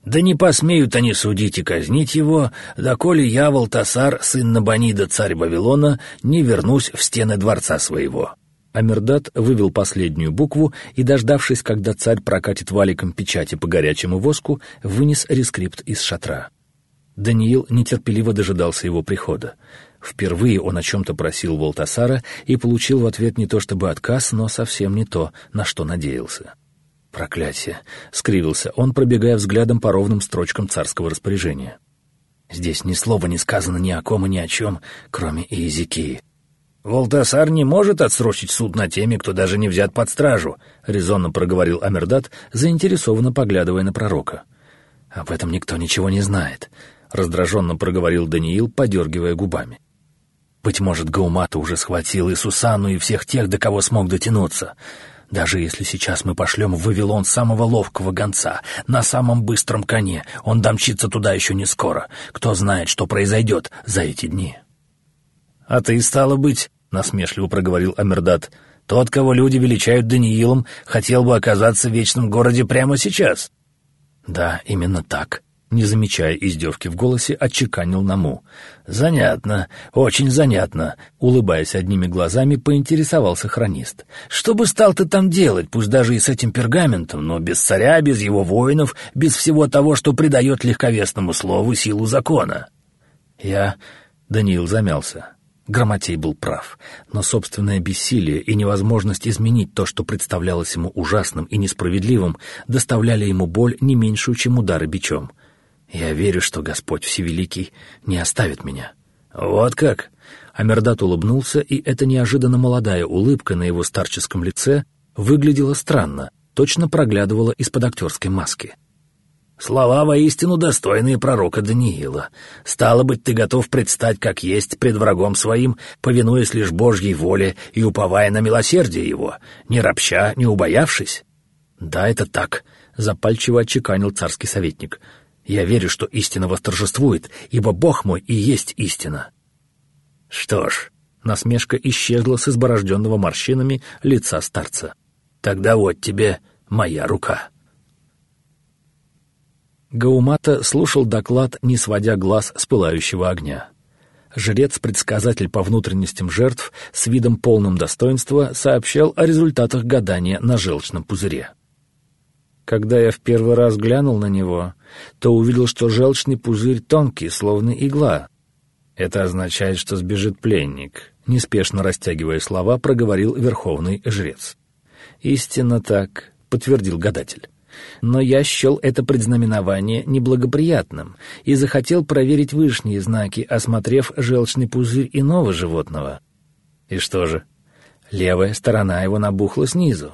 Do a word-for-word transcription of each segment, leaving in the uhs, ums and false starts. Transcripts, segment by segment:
Да не посмеют они судить и казнить его, доколе я, Валтасар, сын Набонида, царь Вавилона, не вернусь в стены дворца своего». Амирдад вывел последнюю букву и, дождавшись, когда царь прокатит валиком печати по горячему воску, вынес рескрипт из шатра. Даниил нетерпеливо дожидался его прихода. Впервые он о чем-то просил Валтасара и получил в ответ не то чтобы отказ, но совсем не то, на что надеялся. «Проклятие!» — скривился он, пробегая взглядом по ровным строчкам царского распоряжения. «Здесь ни слова не сказано ни о ком и ни о чем, кроме Иезекии». «Валтасар не может отсрочить суд над теми, кто даже не взят под стражу», — резонно проговорил Амирдад, заинтересованно поглядывая на пророка. «Об этом никто ничего не знает», — раздраженно проговорил Даниил, подергивая губами. «Быть может, Гаумата уже схватил и Сусанну, и всех тех, до кого смог дотянуться. Даже если сейчас мы пошлем в Вавилон самого ловкого гонца, на самом быстром коне, он домчится туда еще не скоро. Кто знает, что произойдет за эти дни». «А ты, стало быть, — насмешливо проговорил Амирдад, — тот, кого люди величают Даниилом, хотел бы оказаться в вечном городе прямо сейчас?» «Да, именно так», — не замечая издевки в голосе, отчеканил Наму. «Занятно, очень занятно», — улыбаясь одними глазами, поинтересовался хронист. «Что бы стал ты там делать, пусть даже и с этим пергаментом, но без царя, без его воинов, без всего того, что придает легковесному слову силу закона?» «Я...» — Даниил замялся. Грамотей был прав, но собственное бессилие и невозможность изменить то, что представлялось ему ужасным и несправедливым, доставляли ему боль не меньшую, чем удары бичом. «Я верю, что Господь Всевеликий не оставит меня». «Вот как?» Амирдад улыбнулся, и эта неожиданно молодая улыбка на его старческом лице выглядела странно, точно проглядывала из-под актерской маски. «Слова воистину достойные пророка Даниила. Стало быть, ты готов предстать как есть пред врагом своим, повинуясь лишь Божьей воле и уповая на милосердие его, не ропща, не убоявшись?» «Да, это так», — запальчиво отчеканил царский советник. «Я верю, что истина восторжествует, ибо Бог мой и есть истина». «Что ж», — насмешка исчезла с изборожденного морщинами лица старца, — «тогда вот тебе моя рука». Гаумата слушал доклад, не сводя глаз с пылающего огня. Жрец-предсказатель по внутренностям жертв с видом полным достоинства сообщал о результатах гадания на желчном пузыре. Когда я в первый раз глянул на него, то увидел, что желчный пузырь тонкий, словно игла. Это означает, что сбежит пленник, неспешно растягивая слова, проговорил верховный жрец. «Истинно так», — подтвердил гадатель. «Но я счел это предзнаменование неблагоприятным и захотел проверить вышние знаки, осмотрев желчный пузырь иного животного». «И что же?» «Левая сторона его набухла снизу».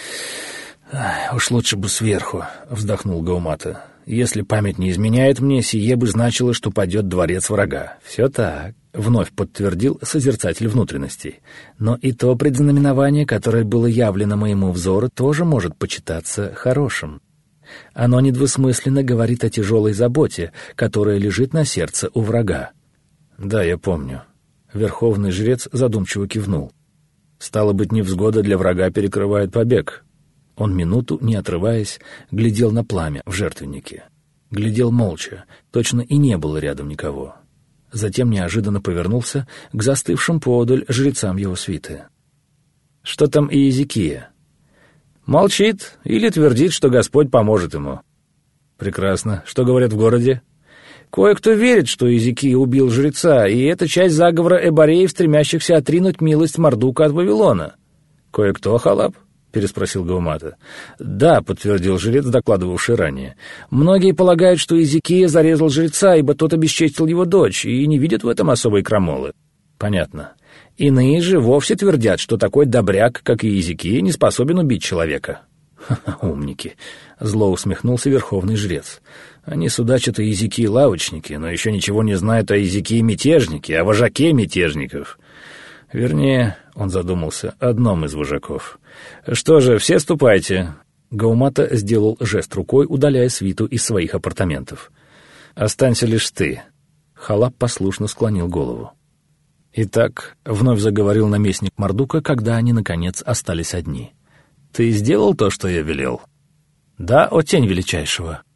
«Уж лучше бы сверху», — вздохнул Гаумата. «Если память не изменяет мне, сие бы значило, что падет дворец врага». «Все так», — вновь подтвердил созерцатель внутренностей. «Но и то предзнаменование, которое было явлено моему взору, тоже может почитаться хорошим. Оно недвусмысленно говорит о тяжелой заботе, которая лежит на сердце у врага». «Да, я помню». Верховный жрец задумчиво кивнул. «Стало быть, невзгода для врага перекрывает побег». Он минуту, не отрываясь, глядел на пламя в жертвеннике. Глядел молча, точно и не было рядом никого. Затем неожиданно повернулся к застывшим поодаль жрецам его свиты. «Что там Иезекия?» «Молчит или твердит, что Господь поможет ему». «Прекрасно. Что говорят в городе?» «Кое-кто верит, что Иезекия убил жреца, и это часть заговора эбореев, стремящихся отринуть милость Мардука от Вавилона». «Кое-кто, Халап?» — переспросил Гаумата. «Да», — подтвердил жрец, докладывавший ранее. «Многие полагают, что Иезекия зарезал жреца, ибо тот обесчестил его дочь, и не видят в этом особой крамолы». «Понятно. Иные же вовсе твердят, что такой добряк, как Иезекия, не способен убить человека». «Ха-ха, умники!» — зло усмехнулся верховный жрец. «Они судачат о Иезекии лавочники, но еще ничего не знают о Иезекии мятежнике, о вожаке мятежников». Вернее, он задумался, одном из вожаков. «Что же, все ступайте». Гаумата сделал жест рукой, удаляя свиту из своих апартаментов. «Останься лишь ты». Халап послушно склонил голову. «Итак», — вновь заговорил наместник Мардука, когда они, наконец, остались одни. «Ты сделал то, что я велел?» «Да, о тень величайшего».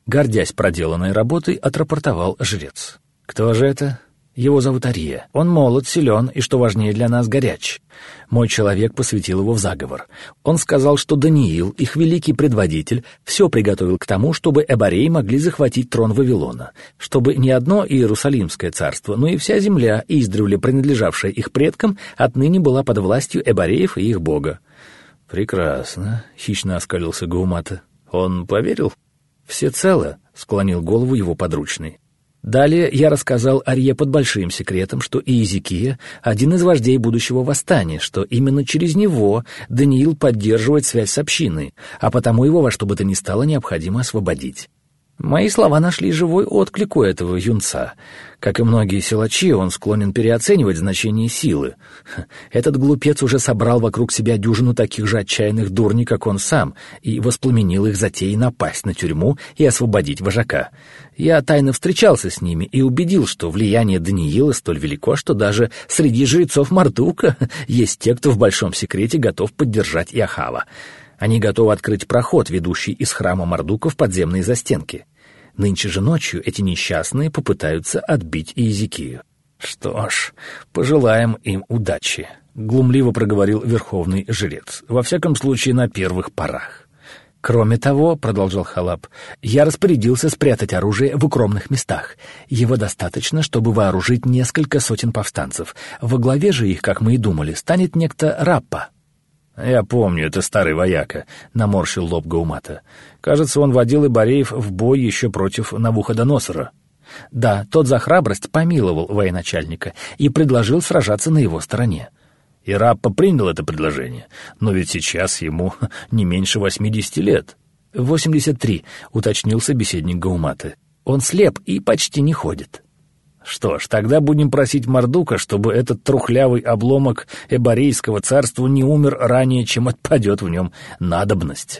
Гордясь проделанной работой, отрапортовал жрец. «Кто же это?» «Его зовут Арье. Он молод, силен и, что важнее для нас, горяч. Мой человек посвятил его в заговор. Он сказал, что Даниил, их великий предводитель, все приготовил к тому, чтобы эбореи могли захватить трон Вавилона, чтобы не одно Иерусалимское царство, но и вся земля, издревле принадлежавшая их предкам, отныне была под властью эбореев и их бога». «Прекрасно», — хищно оскалился Гаумата. «Он поверил?» «Всецело», — склонил голову его подручный. Далее я рассказал Арье под большим секретом, что Иезекия — один из вождей будущего восстания, что именно через него Даниил поддерживает связь с общиной, а потому его во что бы то ни стало необходимо освободить. Мои слова нашли живой отклик у этого юнца. Как и многие силачи, он склонен переоценивать значение силы. Этот глупец уже собрал вокруг себя дюжину таких же отчаянных дурней, как он сам, и воспламенил их затеей напасть на тюрьму и освободить вожака. Я тайно встречался с ними и убедил, что влияние Даниила столь велико, что даже среди жрецов Мардука есть те, кто в большом секрете готов поддержать Иохава. Они готовы открыть проход, ведущий из храма Мардука в подземные застенки. Нынче же ночью эти несчастные попытаются отбить Иезекию. «Что ж, пожелаем им удачи», — глумливо проговорил верховный жрец, «во всяком случае на первых порах». «Кроме того, — продолжал Халап, — я распорядился спрятать оружие в укромных местах. Его достаточно, чтобы вооружить несколько сотен повстанцев. Во главе же их, как мы и думали, станет некто Раппа». «Я помню, это старый вояка», — наморщил лоб Гаумата. «Кажется, он водил эбореев в бой еще против Навуходоносора». «Да, тот за храбрость помиловал военачальника и предложил сражаться на его стороне». И Раппа принял это предложение, но ведь сейчас ему не меньше восьмидесяти лет. «Восемьдесят три», — уточнил собеседник Гауматы. «Он слеп и почти не ходит». «Что ж, тогда будем просить Мардука, чтобы этот трухлявый обломок эборейского царства не умер ранее, чем отпадет в нем надобность».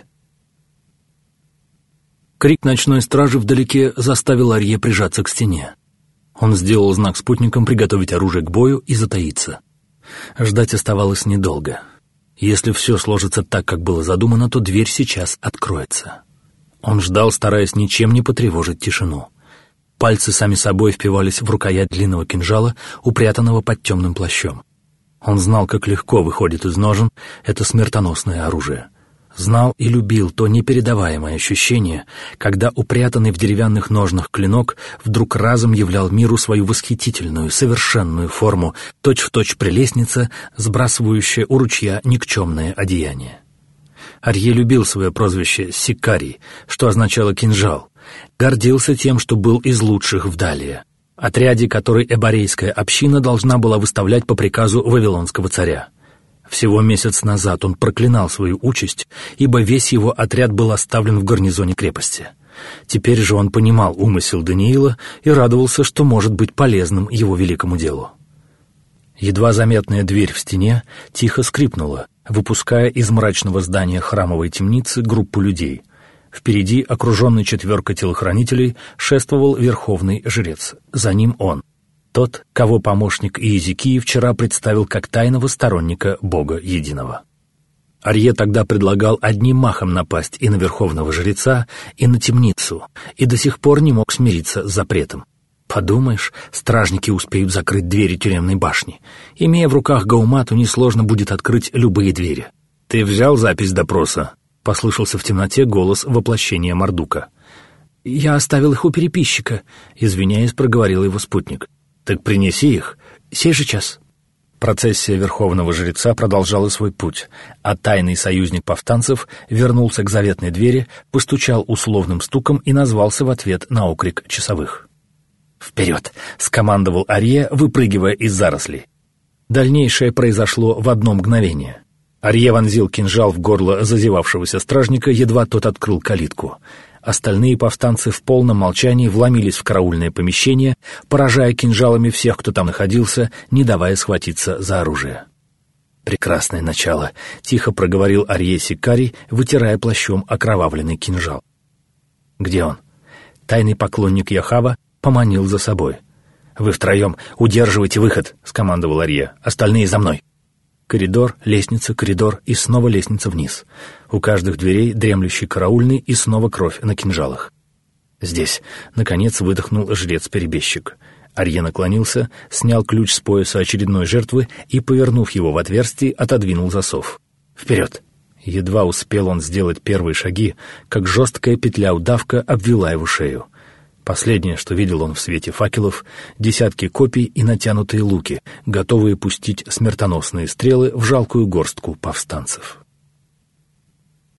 Крик ночной стражи вдалеке заставил Арье прижаться к стене. Он сделал знак спутникам приготовить оружие к бою и затаиться. Ждать оставалось недолго. Если все сложится так, как было задумано, то дверь сейчас откроется. Он ждал, стараясь ничем не потревожить тишину. Пальцы сами собой впивались в рукоять длинного кинжала, упрятанного под темным плащом. Он знал, как легко выходит из ножен это смертоносное оружие. Знал и любил то непередаваемое ощущение, когда упрятанный в деревянных ножнах клинок вдруг разом являл миру свою восхитительную, совершенную форму, точь-в-точь прелестница, сбрасывающая у ручья никчемное одеяние. Арье любил свое прозвище «Сикарий», что означало «кинжал», гордился тем, что был из лучших в Далии, отряде, который эборейская община должна была выставлять по приказу вавилонского царя. Всего месяц назад он проклинал свою участь, ибо весь его отряд был оставлен в гарнизоне крепости. Теперь же он понимал умысел Даниила и радовался, что может быть полезным его великому делу. Едва заметная дверь в стене тихо скрипнула, выпуская из мрачного здания храмовой темницы группу людей. Впереди, окруженный четверкой телохранителей, шествовал верховный жрец. За ним он. Тот, кого помощник Иезекии вчера представил как тайного сторонника Бога Единого. Арье тогда предлагал одним махом напасть и на верховного жреца, и на темницу, и до сих пор не мог смириться с запретом. Подумаешь, стражники успеют закрыть двери тюремной башни. Имея в руках Гаумату, несложно будет открыть любые двери. «Ты взял запись допроса?» — послышался в темноте голос воплощения Мардука. «Я оставил их у переписчика», — извиняясь, проговорил его спутник. «Так принеси их. Сей же час». Процессия верховного жреца продолжала свой путь, а тайный союзник повстанцев вернулся к заветной двери, постучал условным стуком и назвался в ответ на окрик часовых. «Вперед!» — скомандовал Арье, выпрыгивая из зарослей. Дальнейшее произошло в одно мгновение. Арье вонзил кинжал в горло зазевавшегося стражника, едва тот открыл калитку. Остальные повстанцы в полном молчании вломились в караульное помещение, поражая кинжалами всех, кто там находился, не давая схватиться за оружие. «Прекрасное начало», — тихо проговорил Арье Сикарий, вытирая плащом окровавленный кинжал. «Где он?» Тайный поклонник Иохава поманил за собой. «Вы втроем удерживайте выход», — скомандовал Арье. «Остальные за мной». Коридор, лестница, коридор и снова лестница вниз. У каждых дверей дремлющий караульный и снова кровь на кинжалах. Здесь, наконец, выдохнул жрец-перебежчик. Арье наклонился, снял ключ с пояса очередной жертвы и, повернув его в отверстие, отодвинул засов. «Вперед!» Едва успел он сделать первые шаги, как жесткая петля-удавка обвела его шею. Последнее, что видел он в свете факелов, десятки копий и натянутые луки, готовые пустить смертоносные стрелы в жалкую горстку повстанцев.